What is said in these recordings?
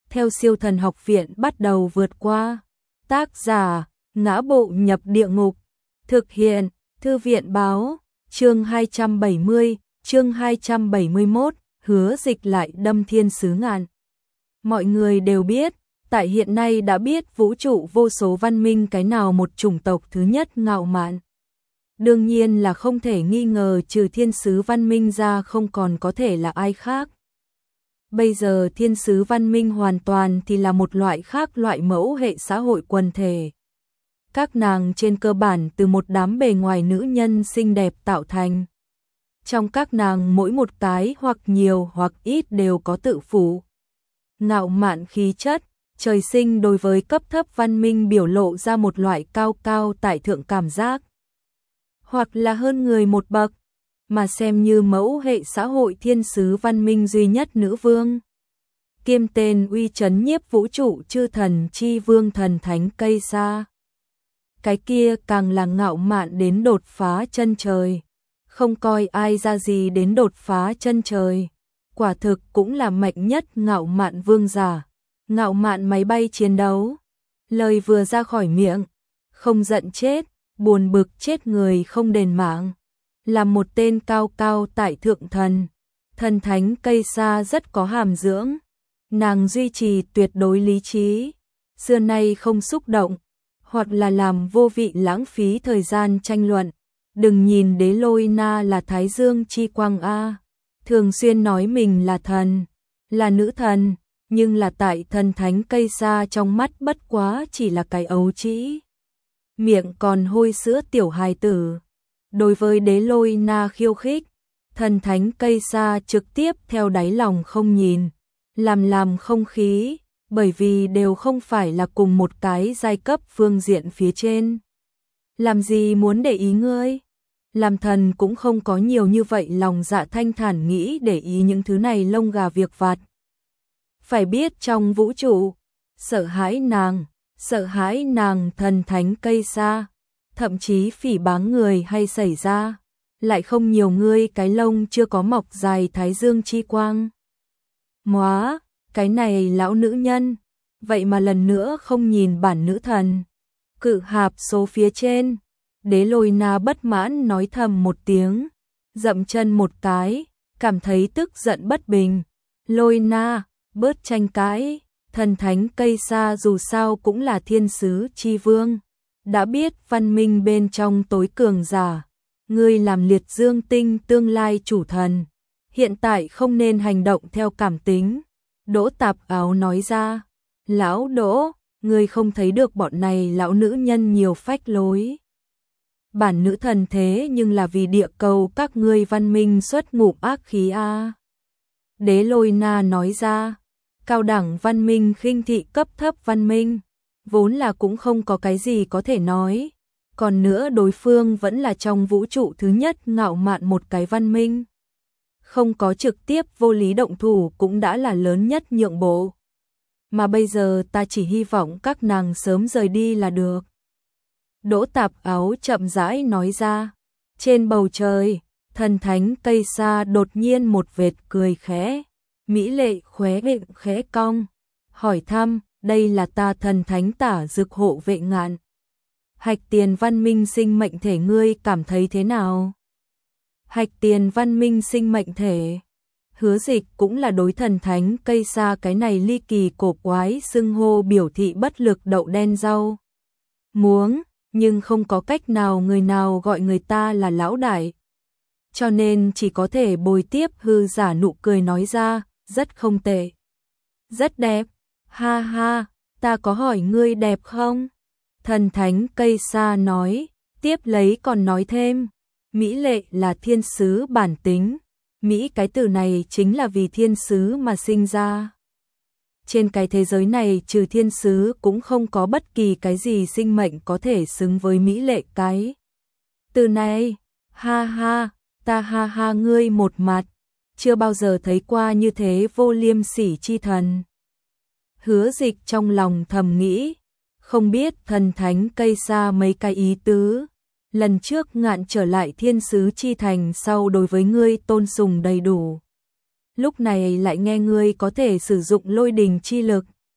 theo Siêu Thần Học Viện bắt đầu vượt qua. Tác giả: Ngã Bộ Nhập Địa Ngục. Thực hiện: Thư viện báo. Chương 270, chương 271, Hứa Dịch lại đâm thiên sứ ngàn. Mọi người đều biết, tại hiện nay đã biết vũ trụ vô số văn minh cái nào một chủng tộc thứ nhất ngạo mạn. Đương nhiên là không thể nghi ngờ trừ thiên sứ văn minh ra không còn có thể là ai khác. Bây giờ thiên sứ văn minh hoàn toàn thì là một loại khác, loại mẫu hệ xã hội quần thể. Các nàng trên cơ bản từ một đám bề ngoài nữ nhân xinh đẹp tạo thành. Trong các nàng mỗi một cái hoặc nhiều hoặc ít đều có tự phụ, ngạo mạn khí chất, trời sinh đối với cấp thấp văn minh biểu lộ ra một loại cao cao tại thượng cảm giác. Hoặc là hơn người một bậc, mà xem như mẫu hệ xã hội thiên sứ văn minh duy nhất nữ vương. Kiêm tên uy chấn nhiếp vũ trụ chư thần chi vương thần thánh cây sa. Cái kia càng là ngạo mạn đến đột phá chân trời. Không coi ai ra gì đến đột phá chân trời. Quả thực cũng là mạnh nhất ngạo mạn vương giả. Ngạo mạn máy bay chiến đấu. Lời vừa ra khỏi miệng, không giận chết, buồn bực chết người không đền mạng. Là một tên cao cao tại thượng thần. Thần thánh cây sa rất có hàm dưỡng. Nàng duy trì tuyệt đối lý trí. Xưa nay không xúc động, hoặc là làm vô vị lãng phí thời gian tranh luận. Đừng nhìn Đế Lôi Na là Thái Dương chi quang a, thường xuyên nói mình là thần, là nữ thần, nhưng là tại thần thánh cây sa trong mắt bất quá chỉ là cái ấu trĩ. Miệng còn hôi sữa tiểu hài tử. Đối với Đế Lôi Na khiêu khích, thần thánh cây sa trực tiếp theo đáy lòng không nhìn, làm không khí, bởi vì đều không phải là cùng một cái giai cấp phương diện phía trên. Làm gì muốn để ý ngươi? Làm thần cũng không có nhiều như vậy lòng dạ thanh thản nghĩ để ý những thứ này lông gà việc vặt. Phải biết trong vũ trụ, sợ hãi nàng thần thánh cây sa, thậm chí phỉ báng người hay xảy ra, lại không nhiều ngươi cái lông chưa có mọc dài Thái Dương chi quang. Móa, cái này lão nữ nhân, vậy mà lần nữa không nhìn bản nữ thần. Cự hạp số phía trên, Đế Lôi Na bất mãn nói thầm một tiếng, dậm chân một cái, cảm thấy tức giận bất bình. Lôi Na, bớt tranh cãi, thần thánh cây sa dù sao cũng là thiên sứ chi vương. Đã biết văn minh bên trong tối cường giả, ngươi làm liệt dương tinh tương lai chủ thần. Hiện tại không nên hành động theo cảm tính. Đỗ Tạp Áo nói ra, lão Đỗ, ngươi không thấy được bọn này lão nữ nhân nhiều phách lối. Bản nữ thần thế nhưng là vì địa cầu các ngươi văn minh xuất ngụm ác khí a. Đế Lôi Na nói ra, cao đẳng văn minh khinh thị cấp thấp văn minh, vốn là cũng không có cái gì có thể nói. Còn nữa đối phương vẫn là trong vũ trụ thứ nhất ngạo mạn một cái văn minh. Không có trực tiếp vô lý động thủ cũng đã là lớn nhất nhượng bộ. Mà bây giờ ta chỉ hy vọng các nàng sớm rời đi là được. Đỗ Tạp Áo chậm rãi nói ra. Trên bầu trời, thần thánh cây sa đột nhiên một vệt cười khẽ. Mỹ lệ khóe miệng khẽ cong. Hỏi thăm, đây là ta thần thánh Tả Dực hộ vệ ngạn. Hạch tiền văn minh sinh mệnh thể ngươi cảm thấy thế nào? Hạch tiền văn minh sinh mệnh thể. Hứa Dịch cũng là đối thần thánh cây sa cái này ly kỳ cổ quái xưng hô biểu thị bất lực đậu đen rau muống, nhưng không có cách nào người nào gọi người ta là lão đại. Cho nên chỉ có thể bồi tiếp hư giả nụ cười nói ra, rất không tệ. Rất đẹp, ha ha, ta có hỏi ngươi đẹp không? Thần thánh cây sa nói, tiếp lấy còn nói thêm, mỹ lệ là thiên sứ bản tính. Mỹ cái từ này chính là vì thiên sứ mà sinh ra. Trên cái thế giới này trừ thiên sứ cũng không có bất kỳ cái gì sinh mệnh có thể xứng với mỹ lệ cái từ này. Ha ha, ta ha ha ngươi một mặt, chưa bao giờ thấy qua như thế vô liêm sỉ chi thần. Hứa Dịch trong lòng thầm nghĩ, không biết thần thánh cây sa mấy cái ý tứ. Lần trước ngạn trở lại thiên sứ chi thành sau đối với ngươi tôn sùng đầy đủ. Lúc này lại nghe ngươi có thể sử dụng lôi đình chi lực,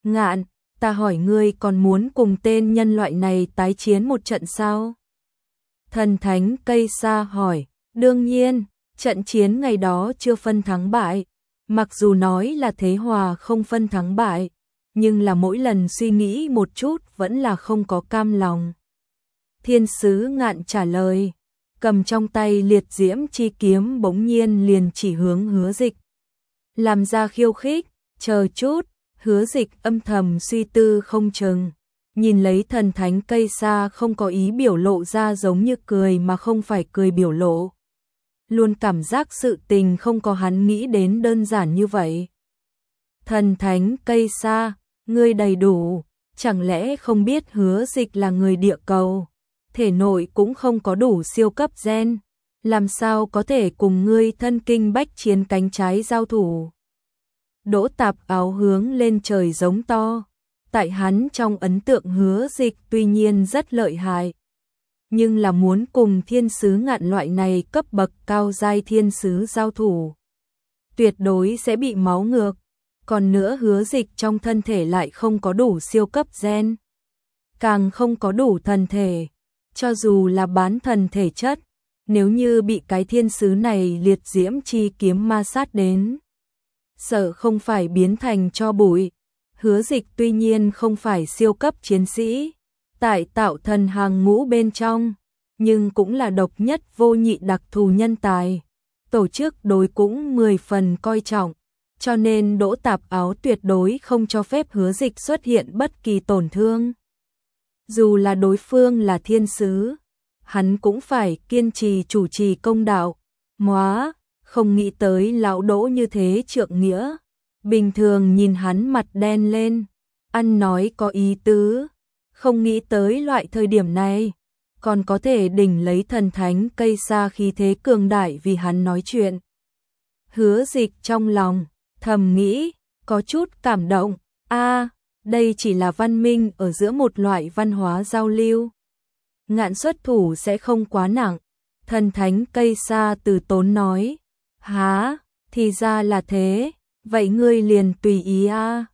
Ngạn, ta hỏi ngươi còn muốn cùng tên nhân loại này tái chiến một trận sao? Thần thánh cây sa hỏi, đương nhiên, trận chiến ngày đó chưa phân thắng bại, mặc dù nói là thế hòa không phân thắng bại, nhưng là mỗi lần suy nghĩ một chút vẫn là không có cam lòng. Thiên sứ Ngạn trả lời, cầm trong tay liệt diễm chi kiếm bỗng nhiên liền chỉ hướng Hứa Dịch. Làm ra khiêu khích, chờ chút, Hứa Dịch âm thầm suy tư không chừng, nhìn lấy thần thánh cây sa không có ý biểu lộ ra giống như cười mà không phải cười biểu lộ. Luôn cảm giác sự tình không có hắn nghĩ đến đơn giản như vậy. Thần thánh cây sa, ngươi đầy đủ, chẳng lẽ không biết Hứa Dịch là người địa cầu, thể nội cũng không có đủ siêu cấp gen, làm sao có thể cùng ngươi thân kinh bách chiến cánh trái giao thủ. Đỗ Tạp Áo hướng lên trời giống to, tại hắn trong ấn tượng Hứa Dịch tuy nhiên rất lợi hại, nhưng là muốn cùng thiên sứ Ngạn loại này cấp bậc cao giai thiên sứ giao thủ, tuyệt đối sẽ bị máu ngược, còn nữa Hứa Dịch trong thân thể lại không có đủ siêu cấp gen, càng không có đủ thần thể, cho dù là bán thần thể chất, nếu như bị cái thiên sứ này liệt diễm chi kiếm ma sát đến, sợ không phải biến thành tro bụi. Hứa Dịch tuy nhiên không phải siêu cấp chiến sĩ, tại tạo thần hàng ngũ bên trong, nhưng cũng là độc nhất vô nhị đặc thù nhân tài. Tổ chức đối cũng 10 phần coi trọng, cho nên Đỗ Tạp Áo tuyệt đối không cho phép Hứa Dịch xuất hiện bất kỳ tổn thương. Dù là đối phương là thiên sứ, hắn cũng phải kiên trì chủ trì công đạo. Móa, không nghĩ tới lão Đỗ như thế trượng nghĩa. Bình thường nhìn hắn mặt đen lên, ăn nói có ý tứ, không nghĩ tới loại thời điểm này, còn có thể đỉnh lấy thần thánh cây sa khí thế cường đại vì hắn nói chuyện. Hứa Dịch trong lòng, thầm nghĩ, có chút cảm động, đây chỉ là văn minh ở giữa một loại văn hóa giao lưu. Ngạn xuất thủ sẽ không quá nặng, thần thánh cây sa từ tốn nói, há, thì ra là thế. Vậy ngươi liền tùy ý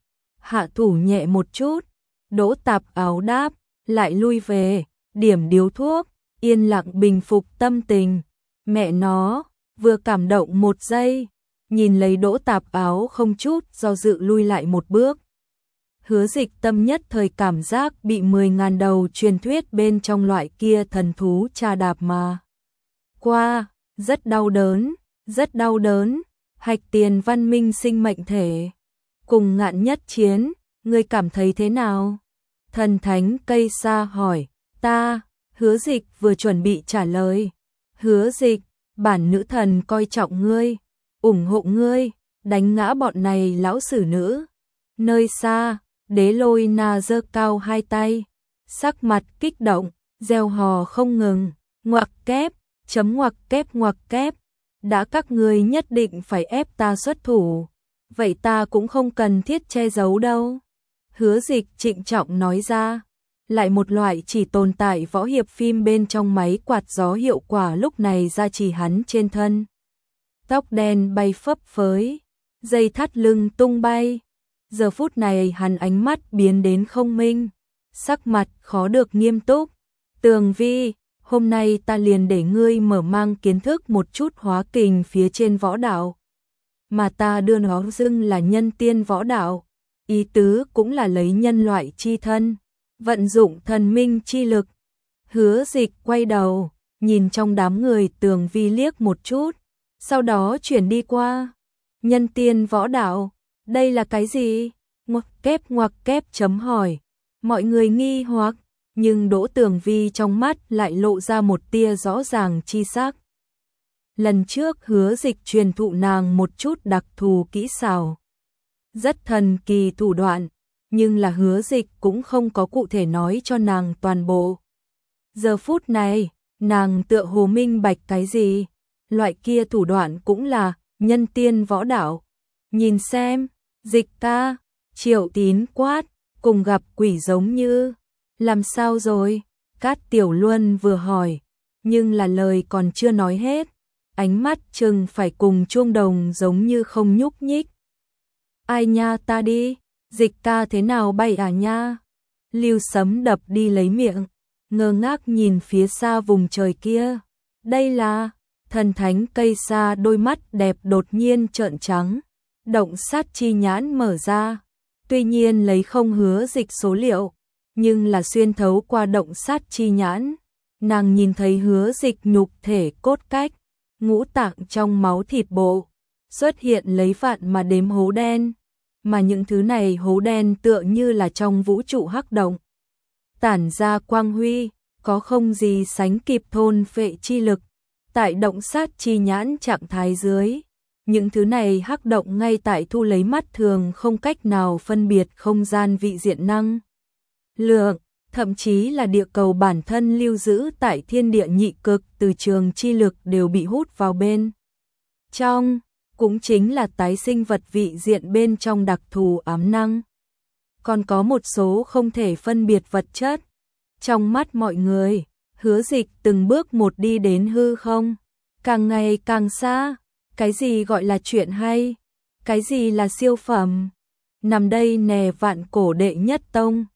hạ thủ nhẹ một chút. Đỗ Tạp Áo đáp, lại lui về, điểm điếu thuốc, yên lặng bình phục tâm tình. Mẹ nó, vừa cảm động một giây, nhìn lấy Đỗ Tạp Áo không chút do dự lui lại một bước. Hứa Dịch tâm nhất thời cảm giác bị 10.000 đầu truyền thuyết bên trong loại kia thần thú tra đạp mà qua, rất đau đớn, rất đau đớn. Hạch tiền văn minh sinh mệnh thể, cùng Ngạn nhất chiến, ngươi cảm thấy thế nào? Thần thánh cây sa hỏi, ta, Hứa Dịch vừa chuẩn bị trả lời. Hứa Dịch, bản nữ thần coi trọng ngươi, ủng hộ ngươi, đánh ngã bọn này lão sử nữ. Nơi xa, Đế Lôi Na giơ cao hai tay, sắc mặt kích động, reo hò không ngừng, ngoặc kép, chấm ngoặc kép. Đã các ngươi nhất định phải ép ta xuất thủ, vậy ta cũng không cần thiết che giấu đâu. Hứa Dịch trịnh trọng nói ra, lại một loại chỉ tồn tại võ hiệp phim bên trong máy quạt gió hiệu quả lúc này ra chỉ hắn trên thân. Tóc đen bay phấp phới, dây thắt lưng tung bay. Giờ phút này hắn ánh mắt biến đến không minh, sắc mặt khó được nghiêm túc. Tường Vi, hôm nay ta liền để ngươi mở mang kiến thức một chút hóa kình phía trên võ đạo. Mà ta đưa nó xưng là nhân tiên võ đạo, ý tứ cũng là lấy nhân loại chi thân, vận dụng thần minh chi lực. Hứa Dịch quay đầu, nhìn trong đám người Tường Vi liếc một chút, sau đó chuyển đi qua. Nhân tiên võ đạo, đây là cái gì? Ngoặc kép chấm hỏi. Mọi người nghi hoặc, nhưng Đỗ Tường Vi trong mắt lại lộ ra một tia rõ ràng chi sắc. Lần trước Hứa Dịch truyền thụ nàng một chút đặc thù kỹ xảo, rất thần kỳ thủ đoạn, nhưng là Hứa Dịch cũng không có cụ thể nói cho nàng toàn bộ. Giờ phút này, nàng tựa hồ minh bạch cái gì, loại kia thủ đoạn cũng là nhân tiên võ đạo. Nhìn xem, Dịch ca, Triệu Tín quát, cùng gặp quỷ giống như. Làm sao rồi? Cát Tiểu Luân vừa hỏi, nhưng là lời còn chưa nói hết, ánh mắt chừng phải cùng chuông đồng giống như không nhúc nhích. Ai nha, ta đi, Dịch ca thế nào bay à nha? Lưu Sấm đập đi lấy miệng, ngơ ngác nhìn phía xa vùng trời kia. Đây là thần thánh cây sa, đôi mắt đẹp đột nhiên trợn trắng. Động sát chi nhãn mở ra. Tuy nhiên lấy không hứa dịch số liệu, nhưng là xuyên thấu qua động sát chi nhãn. Nàng nhìn thấy hứa dịch nhục thể cốt cách, ngũ tạng trong máu thịt bộ, xuất hiện lấy vạn mà đếm hố đen. Mà những thứ này hố đen tựa như là trong vũ trụ hắc động. Tản ra quang huy, có không gì sánh kịp thôn phệ chi lực. Tại động sát chi nhãn trạng thái dưới, những thứ này hắc động ngay tại thu lấy mắt thường không cách nào phân biệt không gian vị diện năng lượng, thậm chí là địa cầu bản thân lưu giữ tại thiên địa nhị cực từ trường chi lực đều bị hút vào bên trong, cũng chính là tái sinh vật vị diện bên trong đặc thù ám năng. Còn có một số không thể phân biệt vật chất. Trong mắt mọi người, hứa dịch từng bước một đi đến hư không, càng ngày càng xa. Cái gì gọi là chuyện hay? Cái gì là siêu phẩm? Nằm đây nè vạn cổ đệ nhất tông,